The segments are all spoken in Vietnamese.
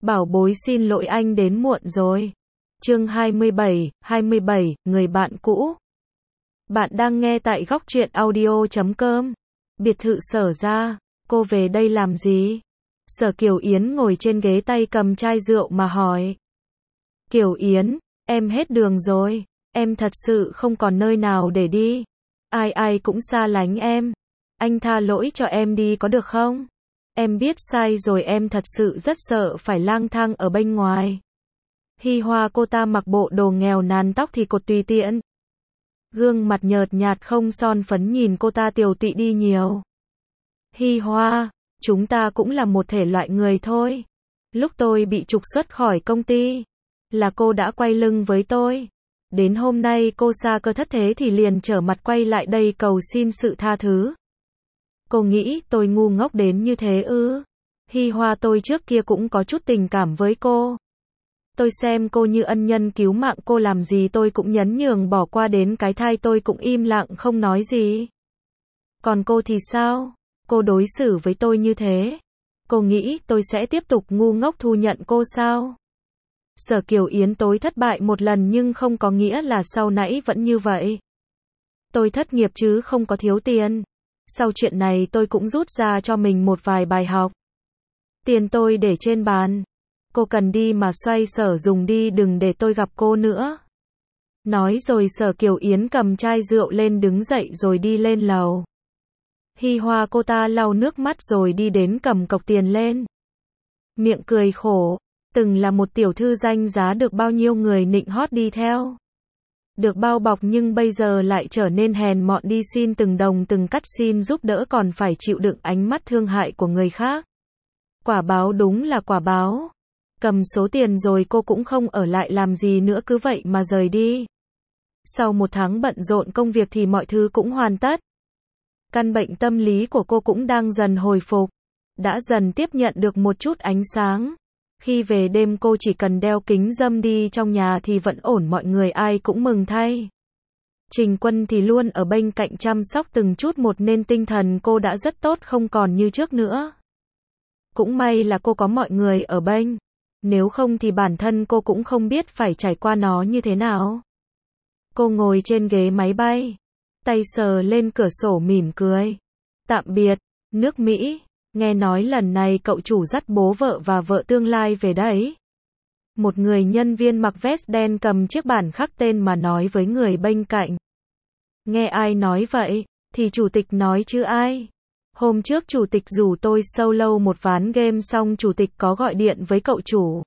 Bảo bối xin lỗi anh đến muộn rồi. Chương 27, người bạn cũ. Bạn đang nghe tại góc truyện audio.com. Biệt thự Sở ra, cô về đây làm gì? Sở Kiều Yến ngồi trên ghế tay cầm chai rượu mà hỏi. Kiều Yến, em hết đường rồi, em thật sự không còn nơi nào để đi. Ai ai cũng xa lánh em. Anh tha lỗi cho em đi có được không? Em biết sai rồi, em thật sự rất sợ phải lang thang ở bên ngoài. Hi Hoa cô ta mặc bộ đồ nghèo nàn, tóc thì cột tùy tiện. Gương mặt nhợt nhạt không son phấn, nhìn cô ta tiều tụy đi nhiều. Hi Hoa, chúng ta cũng là một thể loại người thôi. Lúc tôi bị trục xuất khỏi công ty, là cô đã quay lưng với tôi. Đến hôm nay cô sa cơ thất thế thì liền trở mặt quay lại đây cầu xin sự tha thứ. Cô nghĩ tôi ngu ngốc đến như thế ư? Hi Hoa, tôi trước kia cũng có chút tình cảm với cô. Tôi xem cô như ân nhân cứu mạng, cô làm gì tôi cũng nhấn nhường bỏ qua, đến cái thai tôi cũng im lặng không nói gì. Còn cô thì sao? Cô đối xử với tôi như thế, cô nghĩ tôi sẽ tiếp tục ngu ngốc thu nhận cô sao? Sở Kiều Yến, tôi thất bại một lần nhưng không có nghĩa là sau nãy vẫn như vậy. Tôi thất nghiệp chứ không có thiếu tiền. Sau chuyện này tôi cũng rút ra cho mình một vài bài học. Tiền tôi để trên bàn. Cô cần đi mà xoay sở dùng đi, đừng để tôi gặp cô nữa. Nói rồi Sở Kiều Yến cầm chai rượu lên đứng dậy rồi đi lên lầu. Hi Hoa cô ta lau nước mắt rồi đi đến cầm cọc tiền lên. Miệng cười khổ, từng là một tiểu thư danh giá được bao nhiêu người nịnh hót đi theo. Được bao bọc nhưng bây giờ lại trở nên hèn mọn, đi xin từng đồng từng cắt xin giúp đỡ còn phải chịu đựng ánh mắt thương hại của người khác. Quả báo đúng là quả báo. Cầm số tiền rồi cô cũng không ở lại làm gì nữa, cứ vậy mà rời đi. Sau một tháng bận rộn công việc thì mọi thứ cũng hoàn tất. Căn bệnh tâm lý của cô cũng đang dần hồi phục, đã dần tiếp nhận được một chút ánh sáng. Khi về đêm cô chỉ cần đeo kính râm đi trong nhà thì vẫn ổn, mọi người ai cũng mừng thay. Trình Quân thì luôn ở bên cạnh chăm sóc từng chút một nên tinh thần cô đã rất tốt, không còn như trước nữa. Cũng may là cô có mọi người ở bên, nếu không thì bản thân cô cũng không biết phải trải qua nó như thế nào. Cô ngồi trên ghế máy bay, tay sờ lên cửa sổ mỉm cười. Tạm biệt, nước Mỹ. Nghe nói lần này cậu chủ dắt bố vợ và vợ tương lai về đấy. Một người nhân viên mặc vest đen cầm chiếc bản khắc tên mà nói với người bên cạnh. Nghe ai nói vậy? Thì chủ tịch nói chứ ai. Hôm trước chủ tịch rủ tôi solo một ván game xong chủ tịch có gọi điện với cậu chủ.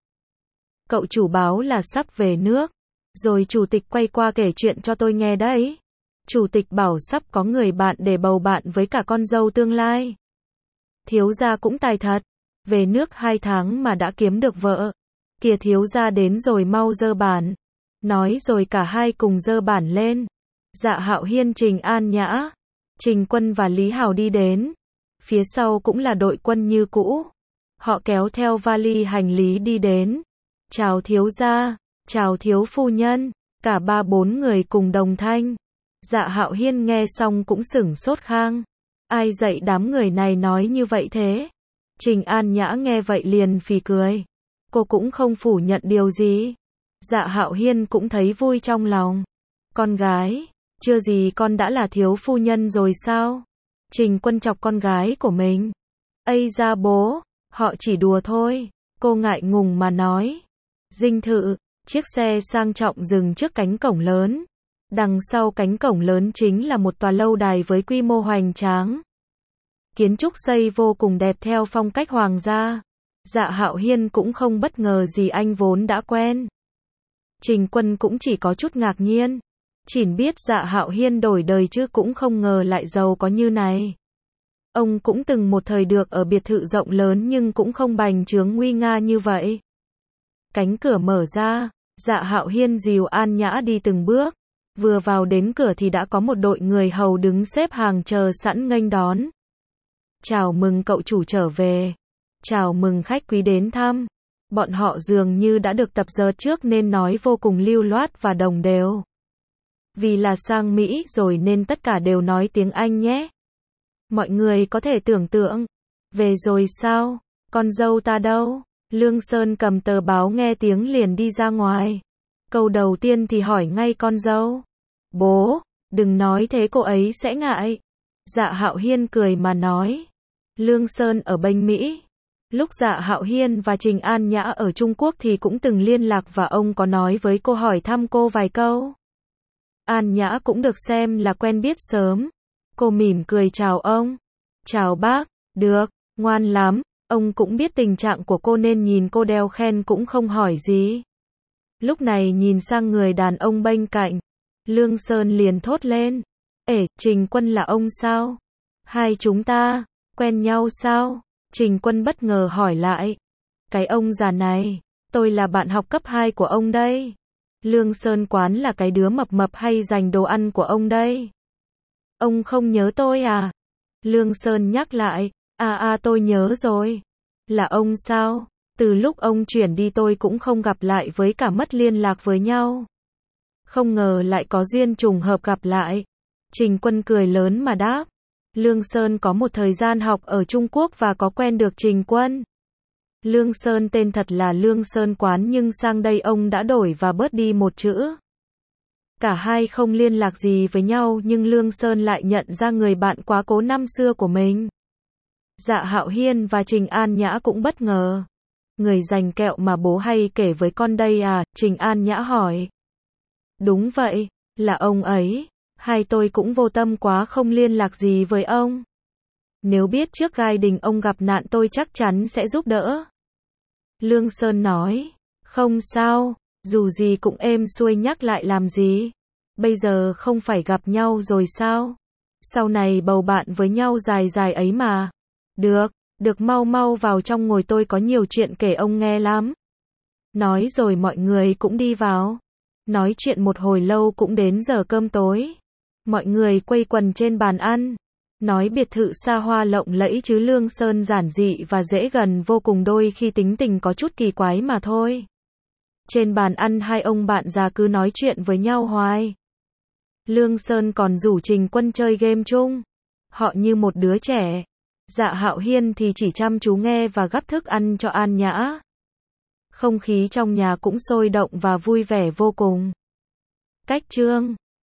Cậu chủ báo là sắp về nước. Rồi chủ tịch quay qua kể chuyện cho tôi nghe đấy. Chủ tịch bảo sắp có người bạn để bầu bạn với cả con dâu tương lai. Thiếu gia cũng tài thật, về nước 2 tháng mà đã kiếm được vợ. Kìa thiếu gia đến rồi, mau dơ bản. Nói rồi cả hai cùng dơ bản lên. Dạ Hạo Hiên, Trình An Nhã, Trình Quân và Lý Hào đi đến. Phía sau cũng là đội quân như cũ. Họ kéo theo vali hành lý đi đến. Chào thiếu gia, chào thiếu phu nhân. Cả 3-4 người cùng đồng thanh. Dạ Hạo Hiên nghe xong cũng sửng sốt khang. Ai dạy đám người này nói như vậy thế? Trình An Nhã nghe vậy liền phì cười. Cô cũng không phủ nhận điều gì. Dạ Hạo Hiên cũng thấy vui trong lòng. Con gái, chưa gì con đã là thiếu phu nhân rồi sao? Trình Quân chọc con gái của mình. Ây da bố, họ chỉ đùa thôi. Cô ngại ngùng mà nói. Dinh thự, chiếc xe sang trọng dừng trước cánh cổng lớn. Đằng sau cánh cổng lớn chính là một tòa lâu đài với quy mô hoành tráng. Kiến trúc xây vô cùng đẹp theo phong cách hoàng gia. Dạ Hạo Hiên cũng không bất ngờ gì, anh vốn đã quen. Trình Quân cũng chỉ có chút ngạc nhiên. Chỉ biết Dạ Hạo Hiên đổi đời chứ cũng không ngờ lại giàu có như này. Ông cũng từng một thời được ở biệt thự rộng lớn nhưng cũng không bành trướng nguy nga như vậy. Cánh cửa mở ra, Dạ Hạo Hiên dìu An Nhã đi từng bước. Vừa vào đến cửa thì đã có một đội người hầu đứng xếp hàng chờ sẵn nghênh đón. Chào mừng cậu chủ trở về. Chào mừng khách quý đến thăm. Bọn họ dường như đã được tập dượt trước nên nói vô cùng lưu loát và đồng đều. Vì là sang Mỹ rồi nên tất cả đều nói tiếng Anh nhé. Mọi người có thể tưởng tượng. Về rồi sao? Con dâu ta đâu? Lương Sơn cầm tờ báo nghe tiếng liền đi ra ngoài. Câu đầu tiên thì hỏi ngay con dâu. Bố, đừng nói thế cô ấy sẽ ngại. Dạ Hạo Hiên cười mà nói. Lương Sơn ở bên Mỹ. Lúc Dạ Hạo Hiên và Trình An Nhã ở Trung Quốc thì cũng từng liên lạc và ông có nói với cô hỏi thăm cô vài câu. An Nhã cũng được xem là quen biết sớm. Cô mỉm cười chào ông. Chào bác, được, ngoan lắm. Ông cũng biết tình trạng của cô nên nhìn cô đeo khen cũng không hỏi gì. Lúc này nhìn sang người đàn ông bên cạnh. Lương Sơn liền thốt lên. Ể, Trình Quân là ông sao? Hai chúng ta, quen nhau sao? Trình Quân bất ngờ hỏi lại. Cái ông già này, tôi là bạn học cấp 2 của ông đây. Lương Sơn Quán là cái đứa mập mập hay giành đồ ăn của ông đây. Ông không nhớ tôi à? Lương Sơn nhắc lại. Tôi nhớ rồi. Là ông sao? Từ lúc ông chuyển đi tôi cũng không gặp lại với cả mất liên lạc với nhau. Không ngờ lại có duyên trùng hợp gặp lại. Trình Quân cười lớn mà đáp. Lương Sơn có một thời gian học ở Trung Quốc và có quen được Trình Quân. Lương Sơn tên thật là Lương Sơn Quán nhưng sang đây ông đã đổi và bớt đi một chữ. Cả hai không liên lạc gì với nhau nhưng Lương Sơn lại nhận ra người bạn quá cố năm xưa của mình. Dạ Hạo Hiên và Trình An Nhã cũng bất ngờ. Người giành kẹo mà bố hay kể với con đây à? Trình An Nhã hỏi. Đúng vậy, là ông ấy. Hai tôi cũng vô tâm quá không liên lạc gì với ông. Nếu biết trước gai đình ông gặp nạn tôi chắc chắn sẽ giúp đỡ. Lương Sơn nói. Không sao, dù gì cũng êm xuôi nhắc lại làm gì. Bây giờ không phải gặp nhau rồi sao? Sau này bầu bạn với nhau dài dài ấy mà. Được mau mau vào trong ngồi tôi có nhiều chuyện kể ông nghe lắm. Nói rồi mọi người cũng đi vào. Nói chuyện một hồi lâu cũng đến giờ cơm tối. Mọi người quây quần trên bàn ăn. Nói biệt thự xa hoa lộng lẫy chứ Lương Sơn giản dị và dễ gần vô cùng đôi khi tính tình có chút kỳ quái mà thôi. Trên bàn ăn hai ông bạn già cứ nói chuyện với nhau hoài. Lương Sơn còn rủ Trình Quân chơi game chung. Họ như một đứa trẻ. Dạ Hạo Hiên thì chỉ chăm chú nghe và gắp thức ăn cho An Nhã. Không khí trong nhà cũng sôi động và vui vẻ vô cùng. Cách chương